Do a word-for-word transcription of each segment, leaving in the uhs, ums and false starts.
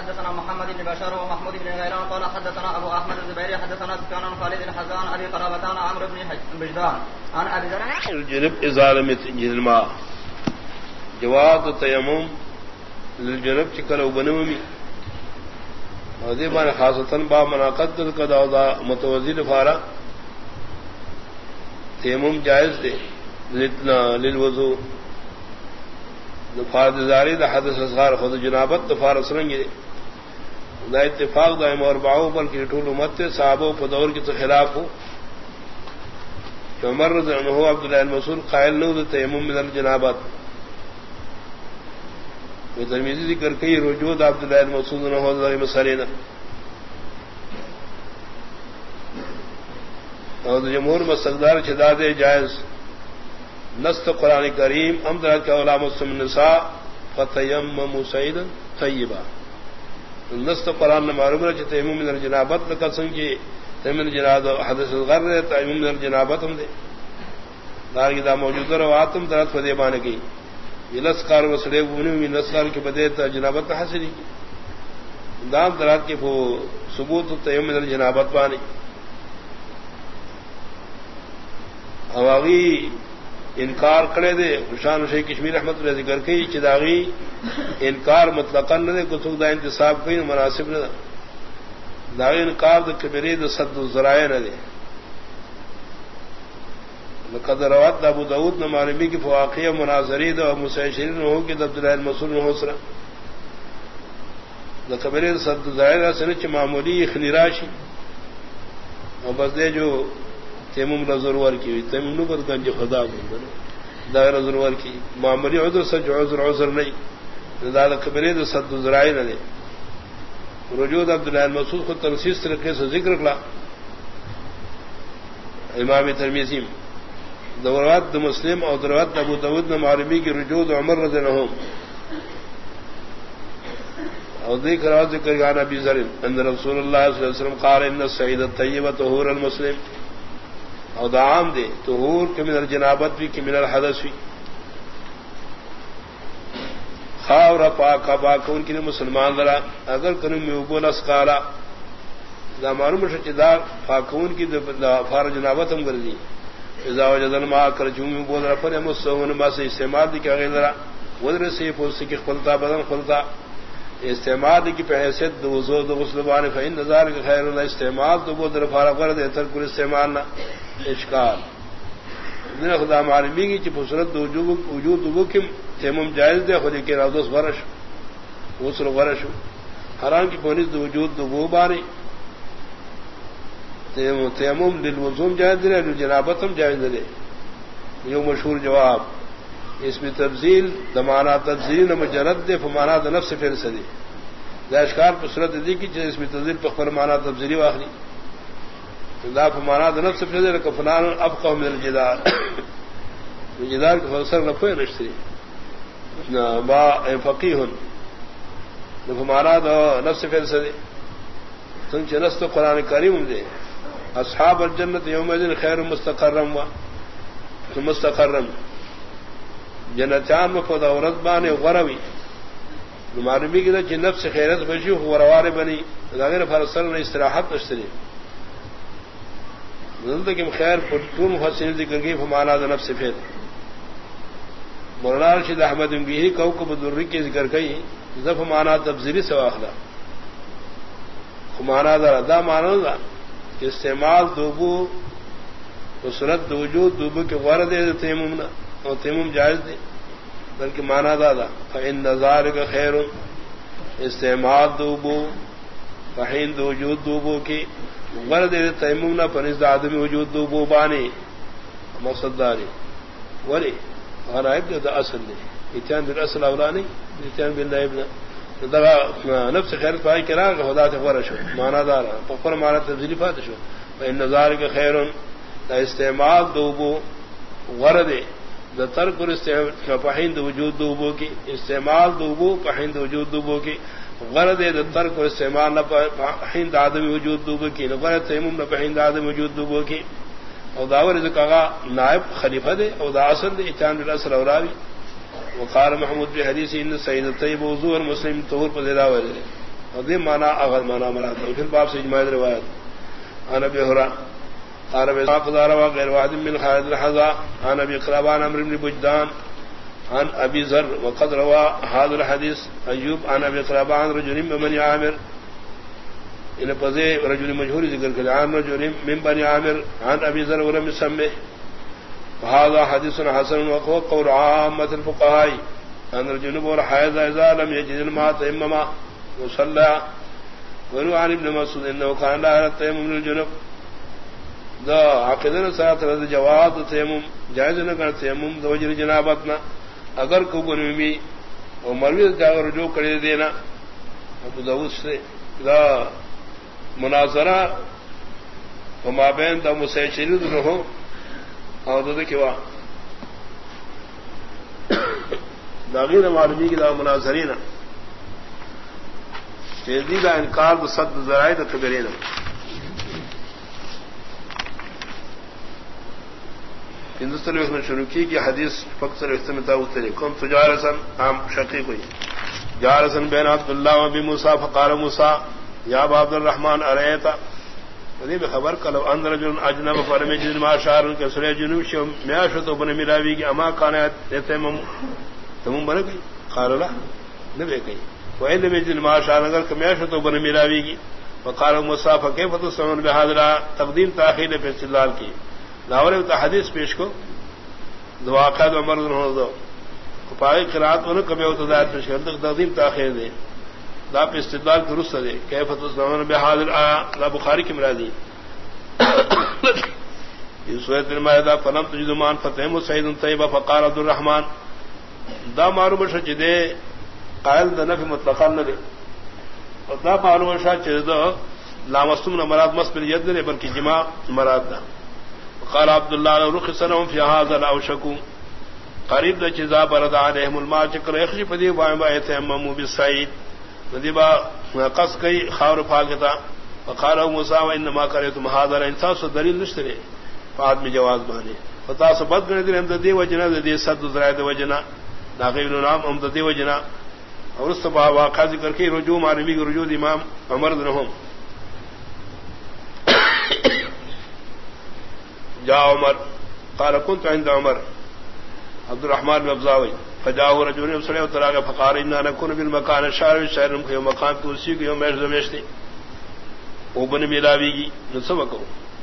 حدثنا محمد بن بشار ومحمود بن غيلان قال حدثنا ابو احمد الزبيري حدثنا سفيان عن خالد بن حزان ابي قرابتان عمرو بن بجدان عن ابي ذر الجنب ازاله الماء جواب التيمم للجنب چکلو بنومی ودی بان خاصتا با مناقض قضا دا متوزی فارا تیمم جائز دے للوضوء فرد زاری دا حدث اصغار خود جنابت دفار سرنگی دا اتفاق دا امور باعو بلکہ طول امت صحابوں پر دور کی تو خلاف ہو کہ عمر رضی اللہ عنہ عبداللہ المسعود قائل نو دا تیمم من الجنابت وہ ترمیزی ذکر کئی رجوع دا عبداللہ المسعود نہ دا مسئلہ اور جمہور مستقدار چدا دے جائز نست قرآن کریم امدرا کے علام مسلم النساء فتیمموا سعیدا طیبا نست قرآن نے معلوم ہے کہ تیمم من الجنابت کا سنگی تیمم جنابت حدث الغر تیمم من الجنابت ہم دے دار کی دا موجود روات ہم درت فدی بان کی لسکار وسلے بنی من لسکار کے بدے جنابت حاصل کی دام درات کے وہ ثبوت تیمم من الجنابت پانی اواغی انکار کرے دے حسین شیخ کشمیر احمد نے ذکر کی چداغی انکار مطلقاً نہ دے کتب دا انتصاب کوئی مناسب نہ داغی انکار دا کبیرے دا صد الذرائع نہ دے لقد روات ابو داود نے معلومی کی فواقیہ مناظری دا مسیشرین ہو کہ عبداللہ المسعود نے حسرا دا کبیرے دا صد الذرائع سے نچ معمولی خلیراشی اور بس دے جو تیمم ضرور کی تیمم نو پر گنج خدا دائرہ ضرور کی معمولی عذر سج عذر عذر نہیں دادا کبیرے دا صد ذرائع نہ دے رجوع عبداللہ المسعود کو تنسیص طریقے سے ذکر کلا امام ترمذی دورات دا مسلم اور دورات ابو داود نے معلومی کی رجوع عمر رضی اللہ عنہ اور دیکھ رہا ذکر گانا ابی ذر ان رسول اللہ صلی اللہ علیہ وسلم قال ان السعید الطیب طہور المسلم اور دعام دے طہور کے من الجنابت بھی کہ من الحدث بھی خاور پاک پاک ان کے مسلمان ذرا اگر کرم میں ابول اسقارا دا معلوم شدار پاکون کی فار جنابت ہم کر دی اذا وجد الماء کر جم ابول رفر مسون ما سے استعمال دی کہ ذرا ودر سے پوس کی خلطہ بدن خلطہ استعمال کی حیثیت وضو دو غسل بان فین نظار کے خیر اللہ استعمال تو وہ در فارغ کر دے تر کل استعمال نہ اشکال نے خدا معلومی کی چ صورت وجوب وجود وہ کہ تیمم جائز دے خود کے راوس ورش غسل ورش حرام کی پولیس وجود وہ باری تیمم تیمم للوضو جائز دے للجنابت جائز دے یہ مشہور جواب اس میں تفضیل دمانا تفضیل مجرد دے فمانا نفس پھر سے دے داشکار پر صورت دی کی اس میں تفضیل پر فرمانا تفضیلی واخلی دا فمانا نفس پھر دے کہ فلان ابقى من الجدار الجدار کے فسر نہ کوئی رشتے با فقیہ فمانا نفس پھر سے دے تم چنست قرآن کریم دے اصحاب الجنت یومئذ خیر مستقرم و مستقرم جنتان میں فدا عورت بانے غروی معلومی کی کہ نفس خیرت بشی غروار بنی غیر فرسل نے استراحت اشتری زندگی میں خیر پٹون حسین ذکر کی فمانا نفس پھر مولانا رشید احمد بھی کوكب الدری کی ذکر کی ذف مانا تبذیری سے واخلا خمانا دا دا مانا دا کہ استعمال دوبو وصورت وجود دوبو کے غرض دے تیمم اور تیمم جائز دے بلکہ مانا دادا فإن نظار کا خیر استعمال دوبو فحین وجود دوبو کی غرض دے تیمم نہ پنس آدمی وجود دوبو بانی مقصد داری ولی اور عیب دا اصل نہیں اتیان بالاصل اولا نہیں اتیان بالنائب نہ نفس خیر پائی کرا کہ خدا سے غرض شو مانا دارا پکر مانا تبذیلی فات شو فإن نظار کا خیر دا استعمال دوبو غرض دا ترک پہند وجود دوبو کی استعمال دوبو پہند وجود دوبو کی غرض دا ترک استعمال نہ پہند آدمی وجود دوبو کی نہ غرض تیمم نہ پہند آدمی وجود دوبو کی اور داور ذکا نائب خلیفہ دے اور دا اصل دے اتیان بالاصل اوراوی وقال محمود بن حدیث ان سید الطیب وضوء المسلم طہور پر زیادہ وجہ ودی مانا اغل مانا مراد پھر باب سے اجماع روایت عن ابي هريره قال ابي قدار وغير واحد من خالد الحذا عن ابي قلابان عمرو بن بجدان عن ابي ذر وقد روى هذا الحديث ايوب عن ابي قلابان رجل من بني عامر ان پذے رجل مشہور ذکر کرے عن رجل من بني عامر عن ابي ذر ولم يسمه هذا حديث حسن وهو قول عامة الفقهاء ان الجنوب والحيض اذا لم يجد الماء تيمم وصلى. وروى عن ابن مسعود انه كان لا يتيمم من الجنوب دا عقیدہ ساتھ رد جواز تیمم جائز نہ کر تیمم وجر جنابتنا اگر کو گنمی اور مروی جا رجوع کرے دینا ابو داؤد سے دا مناظرہ وما بین دا مسیشرید رہو اور دا کیوا داغیر معلومی کی دا مناظرین تجدید انکار دا صد ذرائع دا کبیرین ہندوستان میں شروع کی کہ حدیث فقصر استمتا اترے کم تجارسن عام شقیق ہوئی جارسن بین عبد اللہ و بی موسیٰ فقال موسیٰ یا عبد الرحمن ارائیتا ودی میں خبر کلو ان رجل اجنب فرمی جن ما شارن کے سرے جنوب شو میاشتو بن ملاوی کی اما کانت تیمم تمم بن گئی قال لا نبی گئی وإن من جن ما شارن اگر کمیاشتو بن ملاوی کی فقال موسیٰ فکیف تسمن بحاضرہ تقدیم تاخیر پر استدلال کی لاورے تو حدیث پیش کو دعا کا دو عمر رضی اللہ عنہ پائے قرات انہوں کبھی ہوتا دایت پیش کر تقدیم تاخیر دے دا پہ استدلال درست دے کیف تسمعون بحاضر آیا لا بخاری کی مرادی یہ سورۃ المائدہ فلم تجد مان فتیم سعید طیبہ فقال عبد الرحمن دا معلوم شد دے قائل دا نفی مطلقا نہ دے اور دا معلوم شد دا لامستم مراد مس بالید نے بلکہ جماع مراد دا قال عبد الله لو رخصنهم في هذا الاوشكوا قريب ذ جزاء برد عليهم الماء چکر اخری پدی وائم ایتمم بالسعید ندیبا قص کئی خاور پاکتا وقال موسى وانما قرئتم هذا الانسان دلیل نشترے بعد میں جواز بانے فتا سبت گنے دین دی وجنا دی صد زرائد وجنا داغیل نام ام دی وجنا اور اس سبا واقع ذکر کے رجوع معربی رجوع امام عمر بن رحم جاء عمر قال كنت عند عمر عبد الرحمن بن ابزاوي فجاء رجل يصلي وتراغ فقال إنا نكون بالمكان الشارع الشارع في مكان كرسي يوم يزمشتي وبن ملاوي نسبكو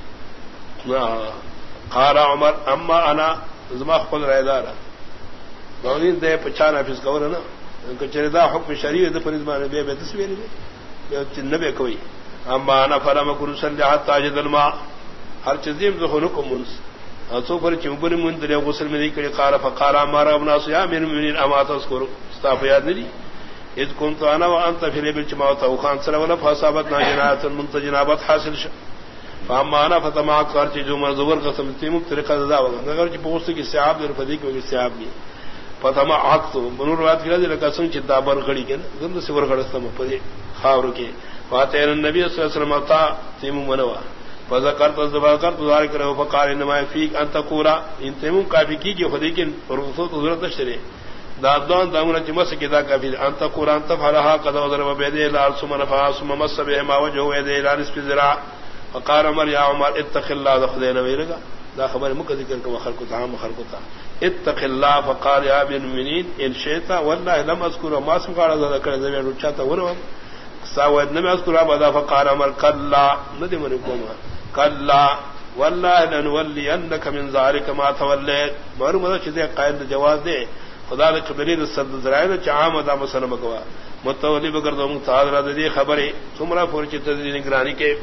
قال عمر اما انا زما خپل رائدار باوی دے پچانا فیس کور نا کچریدا حکم شریع دے فرض بے بے تصویر دے نبی کوئی اما انا فرما کرسن جہات تاجد الماء ہر چیزیں ذہن کو منس اسو پر چمبر من دے غسل میں نہیں قال فقال امر ابن اسیا من من اما تذكر استاف یاد نہیں اذ كنت انا وانت في ليل جماعه وخان سر ولا فاصابتنا جنات المنتجنابات حاصل ش فاما انا فتما قال جو مزور قسم تیم طریقہ دا اگر کہ پوسٹ کی صحاب در فدی کی صحاب نہیں فتما عقد بنور روایت کی لگا سن چتا بر کڑی کے گند سے ور کڑستم پدی خاور کے فاتح النبي صلی اللہ علیہ وسلم تا تیم منوا فذكرت ذكرت ذلك له فقال انما فيك ان تقول ان تيمم كافي کی خودی کی رخصت ضرورت نشری دادون دامن جمس کی دا کافی ان تقول ان تفعلها قد وضرب بيده لا ثم نفع ثم مس به ما وجهه يده الى نصف ذراع فقال عمر يا عمر اتق الله خذنا ويرغا دا خبر مک ذکر کو خلق تام خلق تا اتق الله فقال يا ابن المؤمنين ان شئت والله لم اذكر ما اسم قال ذكر ذي رچاتا ورو ساوید نہ اذكر ابدا فقال عمر كلا ندم منكم كلا والله لنولينك من ذلك ما توليت مرمد چیزیں قائل جواز دے خدا نے قبلیل صد ذرائع چام دا مسلم کو متولی بگر دو تعالی دی خبر سمرا فرچ تدین نگرانی کے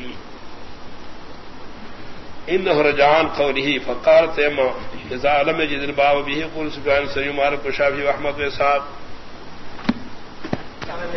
انه رجعان قوله فقال تيما اذا لم يجد الباب به قل سبحان سيما رب الشافعي واحمد واسحاق